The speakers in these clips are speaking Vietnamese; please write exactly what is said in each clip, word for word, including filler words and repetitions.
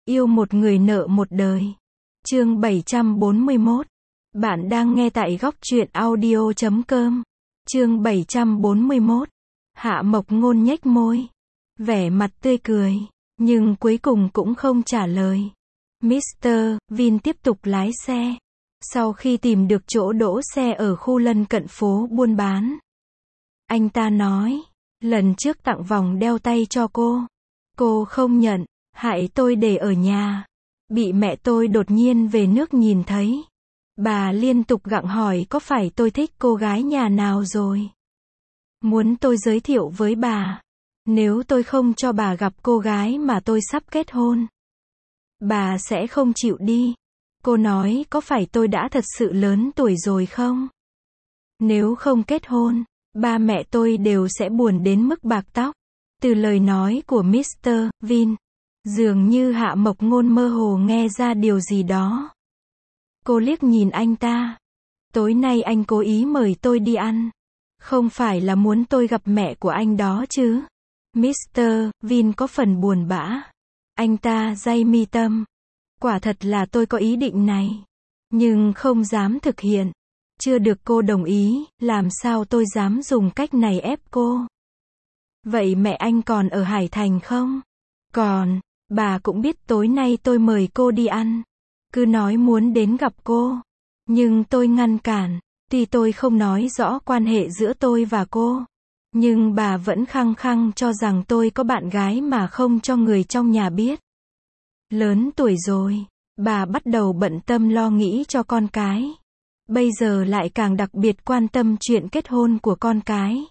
Yêu một người nợ một đời. Chương bảy trăm bốn mươi mốt. Bạn đang nghe tại góc truyện audio chấm com. Chương bảy trăm bốn mươi mốt. Hạ Mộc Ngôn nhếch môi, vẻ mặt tươi cười, nhưng cuối cùng cũng không trả lời. mít tơ Vin tiếp tục lái xe. Sau khi tìm được chỗ đỗ xe ở khu lân cận phố buôn bán, anh ta nói, lần trước tặng vòng đeo tay cho cô, cô không nhận, hại tôi để ở nhà. Bị mẹ tôi đột nhiên về nước nhìn thấy. Bà liên tục gặng hỏi có phải tôi thích cô gái nhà nào rồi. Muốn tôi giới thiệu với bà. Nếu tôi không cho bà gặp cô gái mà tôi sắp kết hôn, bà sẽ không chịu đi. Cô nói có phải tôi đã thật sự lớn tuổi rồi không? Nếu không kết hôn, ba mẹ tôi đều sẽ buồn đến mức bạc tóc. Từ lời nói của mít tơ Vin, dường như Hạ Mộc Ngôn mơ hồ nghe ra điều gì đó. Cô liếc nhìn anh ta. Tối nay anh cố ý mời tôi đi ăn. Không phải là muốn tôi gặp mẹ của anh đó chứ? mít tơ Vin có phần buồn bã. Anh ta day mi tâm. Quả thật là tôi có ý định này, nhưng không dám thực hiện. Chưa được cô đồng ý, làm sao tôi dám dùng cách này ép cô? Vậy mẹ anh còn ở Hải Thành không? Còn, bà cũng biết tối nay tôi mời cô đi ăn. Cứ nói muốn đến gặp cô. Nhưng tôi ngăn cản. Tuy tôi không nói rõ quan hệ giữa tôi và cô, nhưng bà vẫn khăng khăng cho rằng tôi có bạn gái mà không cho người trong nhà biết. Lớn tuổi rồi, bà bắt đầu bận tâm lo nghĩ cho con cái. Bây giờ lại càng đặc biệt quan tâm chuyện kết hôn của con cái.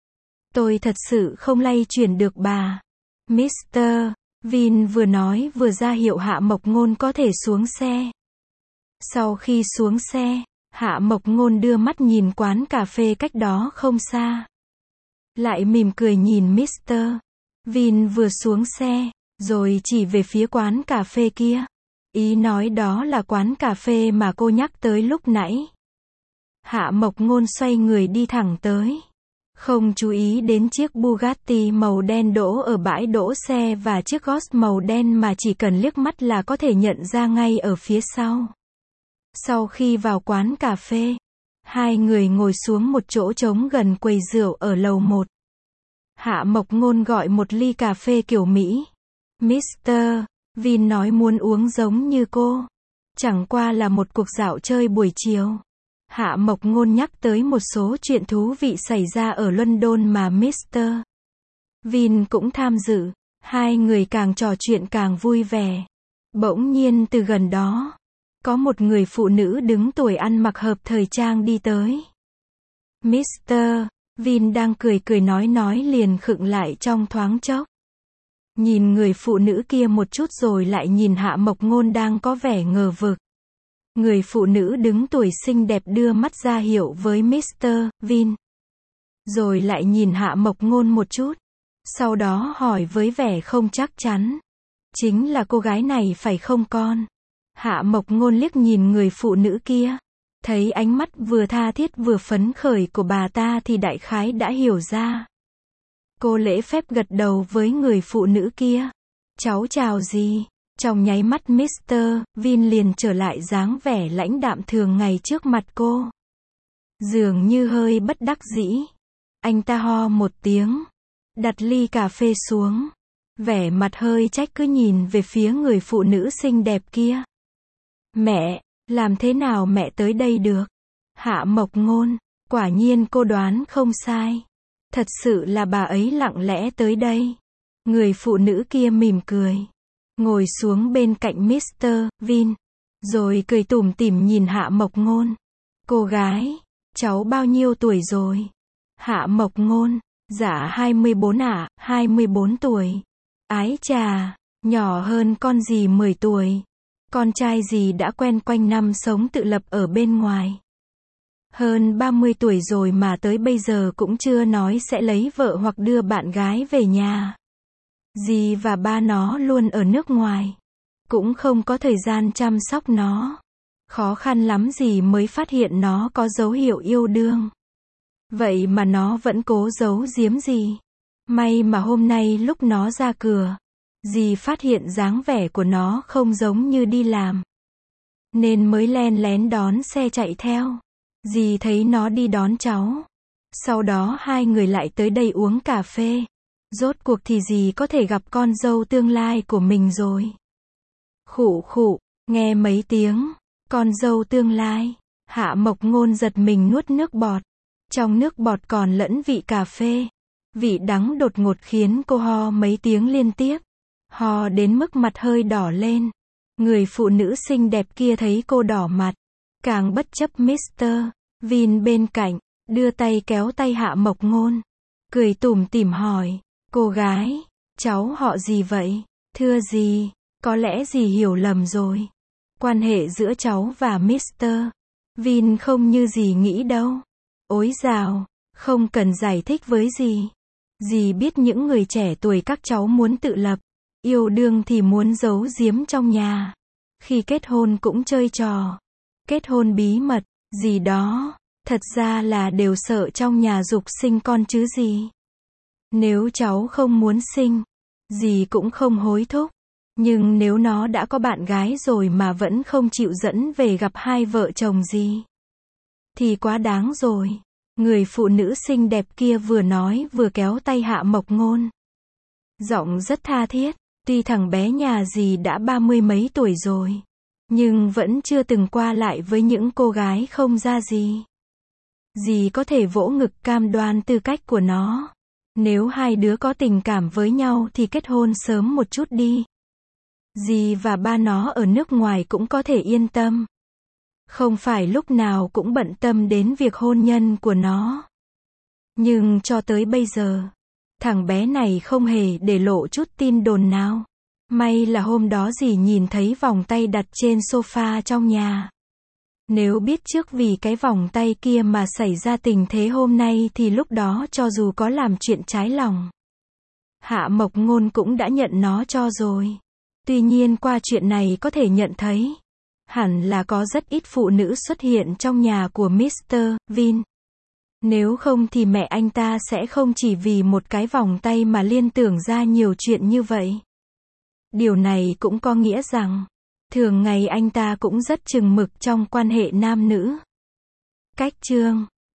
Tôi thật sự không lay chuyển được bà. mít tơ Vin vừa nói vừa ra hiệu Hạ Mộc Ngôn có thể xuống xe. Sau khi xuống xe, Hạ Mộc Ngôn đưa mắt nhìn quán cà phê cách đó không xa. Lại mỉm cười nhìn mít tơ Vin vừa xuống xe, rồi chỉ về phía quán cà phê kia. Ý nói đó là quán cà phê mà cô nhắc tới lúc nãy. Hạ Mộc Ngôn xoay người đi thẳng tới. Không chú ý đến chiếc Bugatti màu đen đỗ ở bãi đỗ xe và chiếc Ghost màu đen mà chỉ cần liếc mắt là có thể nhận ra ngay ở phía sau. Sau khi vào quán cà phê, hai người ngồi xuống một chỗ trống gần quầy rượu ở lầu một. Hạ Mộc Ngôn gọi một ly cà phê kiểu Mỹ. mít tơ Vin nói muốn uống giống như cô. Chẳng qua là một cuộc dạo chơi buổi chiều. Hạ Mộc Ngôn nhắc tới một số chuyện thú vị xảy ra ở London mà mít tơ Vin cũng tham dự. Hai người càng trò chuyện càng vui vẻ. Bỗng nhiên từ gần đó, có một người phụ nữ đứng tuổi ăn mặc hợp thời trang đi tới. mít tơ Vin đang cười cười nói nói liền khựng lại trong thoáng chốc. Nhìn người phụ nữ kia một chút rồi lại nhìn Hạ Mộc Ngôn đang có vẻ ngờ vực. Người phụ nữ đứng tuổi xinh đẹp đưa mắt ra hiệu với mít tơ Vin. Rồi lại nhìn Hạ Mộc Ngôn một chút. Sau đó hỏi với vẻ không chắc chắn. Chính là cô gái này phải không con? Hạ Mộc Ngôn liếc nhìn người phụ nữ kia. Thấy ánh mắt vừa tha thiết vừa phấn khởi của bà ta thì đại khái đã hiểu ra. Cô lễ phép gật đầu với người phụ nữ kia. Cháu chào gì? Trong nháy mắt mít tơ Vin liền trở lại dáng vẻ lãnh đạm thường ngày trước mặt cô. Dường như hơi bất đắc dĩ. Anh ta ho một tiếng, đặt ly cà phê xuống. Vẻ mặt hơi trách cứ nhìn về phía người phụ nữ xinh đẹp kia. Mẹ, làm thế nào mẹ tới đây được? Hạ Mộc Ngôn, quả nhiên cô đoán không sai. Thật sự là bà ấy lặng lẽ tới đây. Người phụ nữ kia mỉm cười, ngồi xuống bên cạnh mít tơ Vin, rồi cười tủm tỉm nhìn Hạ Mộc Ngôn. Cô gái, cháu bao nhiêu tuổi rồi? Hạ Mộc Ngôn, dạ hai mươi bốn ạ, à, hai mươi bốn tuổi. Ái chà, nhỏ hơn con dì mười tuổi. Con trai dì đã quen quanh năm sống tự lập ở bên ngoài. Hơn ba mươi tuổi rồi mà tới bây giờ cũng chưa nói sẽ lấy vợ hoặc đưa bạn gái về nhà. Dì và ba nó luôn ở nước ngoài, cũng không có thời gian chăm sóc nó. Khó khăn lắm dì mới phát hiện nó có dấu hiệu yêu đương. Vậy mà nó vẫn cố giấu giếm dì. May mà hôm nay lúc nó ra cửa, Dì phát hiện dáng vẻ của nó không giống như đi làm, nên mới len lén đón xe chạy theo. Dì thấy nó đi đón cháu. Sau đó hai người lại tới đây uống cà phê. Rốt cuộc thì dì có thể gặp con dâu tương lai của mình rồi. Khụ khụ, nghe mấy tiếng, con dâu tương lai. Hạ Mộc Ngôn giật mình nuốt nước bọt. Trong nước bọt còn lẫn vị cà phê. Vị đắng đột ngột khiến cô ho mấy tiếng liên tiếp. Ho đến mức mặt hơi đỏ lên. Người phụ nữ xinh đẹp kia thấy cô đỏ mặt, càng bất chấp mít tơ Vin bên cạnh, đưa tay kéo tay Hạ Mộc Ngôn. Cười tủm tỉm hỏi, cô gái, cháu họ gì vậy? Thưa gì, có lẽ dì hiểu lầm rồi. Quan hệ giữa cháu và mít tơ Vin không như dì nghĩ đâu. Ối dào, không cần giải thích với dì. Dì biết những người trẻ tuổi các cháu muốn tự lập, yêu đương thì muốn giấu giếm trong nhà. Khi kết hôn cũng chơi trò kết hôn bí mật gì đó, thật ra là đều sợ trong nhà giục sinh con chứ gì. Nếu cháu không muốn sinh, dì cũng không hối thúc. Nhưng nếu nó đã có bạn gái rồi mà vẫn không chịu dẫn về gặp hai vợ chồng dì, thì quá đáng rồi. Người phụ nữ xinh đẹp kia vừa nói vừa kéo tay Hạ Mộc Ngôn. Giọng rất tha thiết. Tuy thằng bé nhà dì đã ba mươi mấy tuổi rồi, nhưng vẫn chưa từng qua lại với những cô gái không ra gì. Dì có thể vỗ ngực cam đoan tư cách của nó. Nếu hai đứa có tình cảm với nhau thì kết hôn sớm một chút đi. Dì và ba nó ở nước ngoài cũng có thể yên tâm. Không phải lúc nào cũng bận tâm đến việc hôn nhân của nó. Nhưng cho tới bây giờ, thằng bé này không hề để lộ chút tin đồn nào. May là hôm đó dì nhìn thấy vòng tay đặt trên sofa trong nhà. Nếu biết trước vì cái vòng tay kia mà xảy ra tình thế hôm nay thì lúc đó cho dù có làm chuyện trái lòng, Hạ Mộc Ngôn cũng đã nhận nó cho rồi. Tuy nhiên qua chuyện này có thể nhận thấy, hẳn là có rất ít phụ nữ xuất hiện trong nhà của mít tơ Vin. Nếu không thì mẹ anh ta sẽ không chỉ vì một cái vòng tay mà liên tưởng ra nhiều chuyện như vậy. Điều này cũng có nghĩa rằng, thường ngày anh ta cũng rất chừng mực trong quan hệ nam nữ. Cách chương